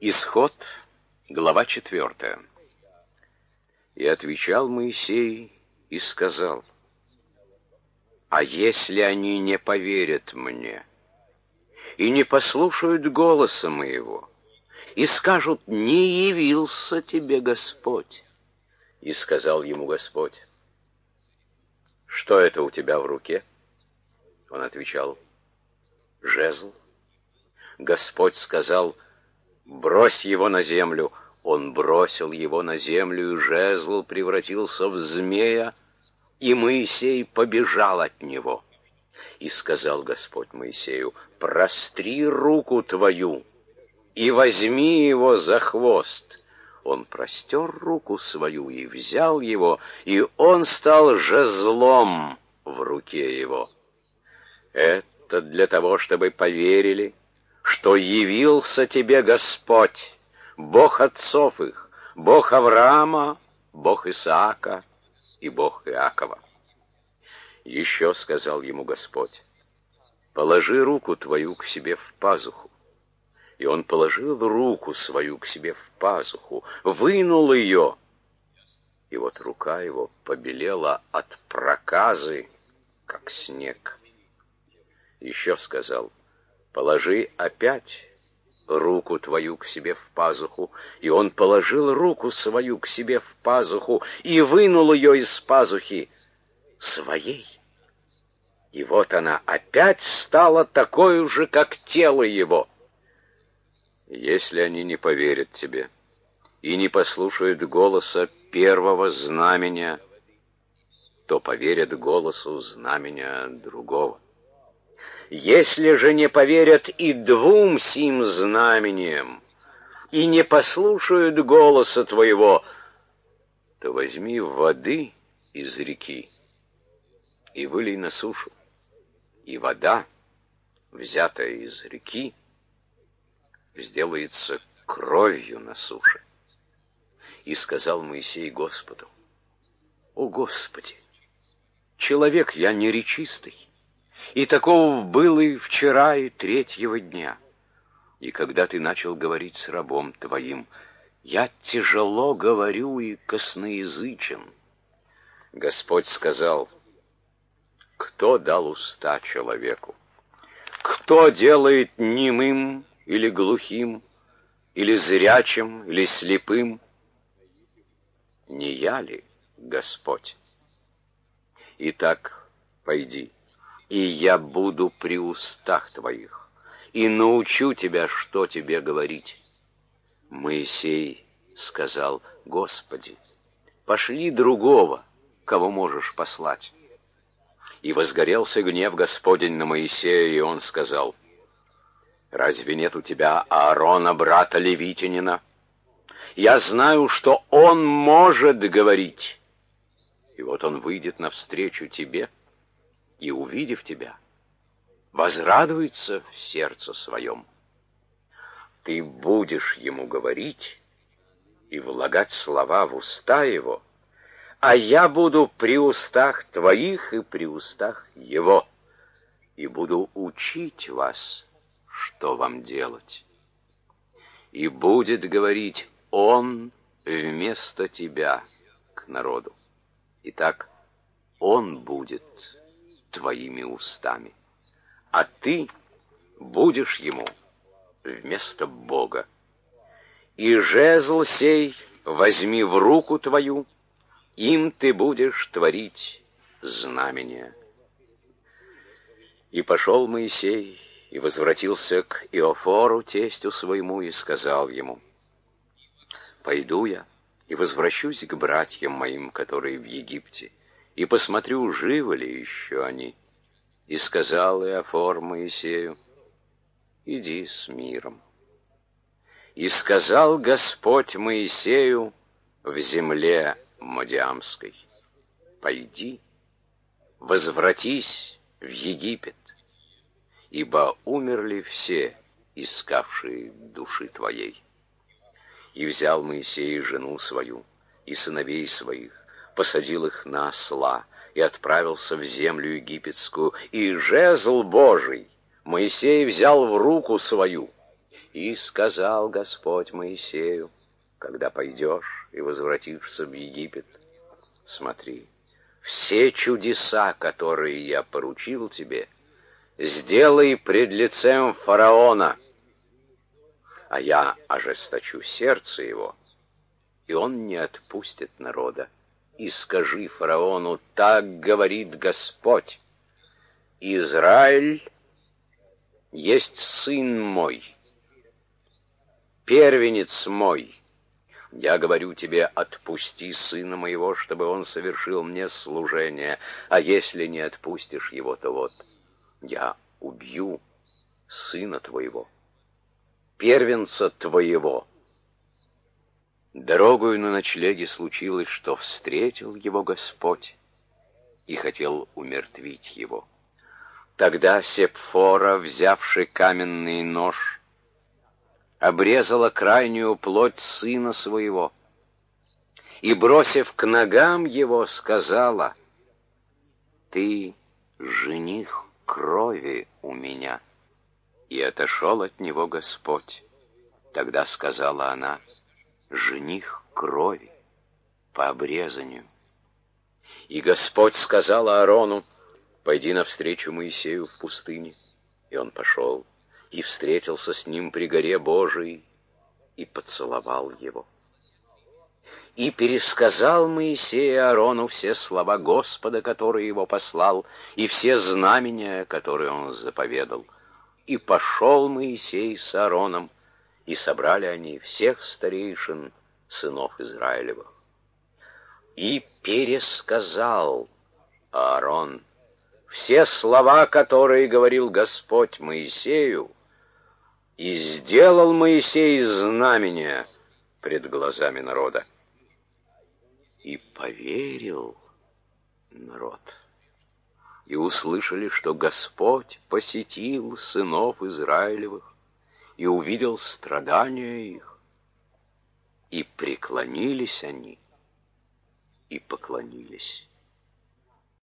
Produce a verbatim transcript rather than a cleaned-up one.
Исход, глава четвертая. И отвечал Моисей и сказал: «А если они не поверят мне и не послушают голоса моего, и скажут: не явился тебе Господь?» И сказал ему Господь: «Что это у тебя в руке?» Он отвечал: «Жезл». Господь сказал: «Брось его на землю». Он бросил его на землю, и жезл превратился в змея, и Моисей побежал от него. И сказал Господь Моисею: «Простри руку твою и возьми его за хвост». Он простер руку свою и взял его, и он стал жезлом в руке его. Это для того, чтобы поверили, что явился тебе Господь, Бог отцов их, Бог Авраама, Бог Исаака и Бог Иакова. Еще сказал ему Господь: «Положи руку твою к себе в пазуху». И он положил руку свою к себе в пазуху, вынул ее, и вот рука его побелела от проказы, как снег. Еще сказал: «Положи опять руку твою к себе в пазуху». И он положил руку свою к себе в пазуху и вынул ее из пазухи своей. И вот она опять стала такой же, как тело его. Если они не поверят тебе и не послушают голоса первого знамения, то поверят голосу знамения другого. Если же не поверят и двум сим знамениям, и не послушают голоса твоего, то возьми воды из реки и вылей на сушу, и вода, взятая из реки, сделается кровью на суше. И сказал Моисей Господу: «О Господи, человек я неречистый, и такого было и вчера, и третьего дня. И когда ты начал говорить с рабом твоим, я тяжело говорю и косноязычен». Господь сказал: «Кто дал уста человеку? Кто делает немым или глухим, или зрячим, или слепым? Не я ли Господь? Итак, пойди, и я буду при устах твоих, и научу тебя, что тебе говорить». Моисей сказал: «Господи, пошли другого, кого можешь послать». И возгорелся гнев Господень на Моисея, и он сказал: «Разве нет у тебя Аарона, брата Левитянина? Я знаю, что он может говорить. И вот он выйдет навстречу тебе, и, увидев тебя, возрадуется в сердце своем. Ты будешь ему говорить и влагать слова в уста его, а я буду при устах твоих и при устах его, и буду учить вас, что вам делать. И будет говорить он вместо тебя к народу. Итак, он будет твоими устами, а ты будешь ему вместо Бога. И жезл сей возьми в руку твою, им ты будешь творить знамения». И пошел Моисей и возвратился к Иофору, тестю своему, и сказал ему: «Пойду я и возвращусь к братьям моим, которые в Египте, и посмотрю, живы ли еще они». И сказал Иофор Моисею: «Иди с миром». И сказал Господь Моисею в земле Мадиамской: «Пойди, возвратись в Египет, ибо умерли все, искавшие души твоей». И взял Моисей жену свою и сыновей своих, посадил их на осла и отправился в землю египетскую, и жезл Божий Моисей взял в руку свою, И сказал Господь Моисею: когда пойдешь и возвратишься в Египет, смотри, все чудеса, которые я поручил тебе, сделай пред лицем фараона, а я ожесточу сердце его, и он не отпустит народа. И скажи фараону: так говорит Господь: Израиль есть сын мой, первенец мой. Я говорю тебе: отпусти сына моего, чтобы он совершил мне служение, а если не отпустишь его, то вот я убью сына твоего, первенца твоего. Дорогою на ночлеге случилось, что встретил его Господь и хотел умертвить его. Тогда Сепфора, взявши каменный нож, обрезала крайнюю плоть сына своего и, бросив к ногам его, сказала: ты жених крови у меня. И отошел от него Господь. Тогда сказала она: жених крови по обрезанию. И Господь сказал Аарону: пойди навстречу Моисею в пустыне. И он пошел и встретился с ним при горе Божией и поцеловал его. И пересказал Моисей Аарону все слова Господа, который его послал, и все знамения, которые он заповедал. И пошел Моисей с Аароном, и собрали они всех старейшин сынов Израилевых. И пересказал Аарон все слова, которые говорил Господь Моисею, и сделал Моисей знамения пред глазами народа. И поверил народ, и услышали, что Господь посетил сынов Израилевых и увидел страдания их, и преклонились они, и поклонились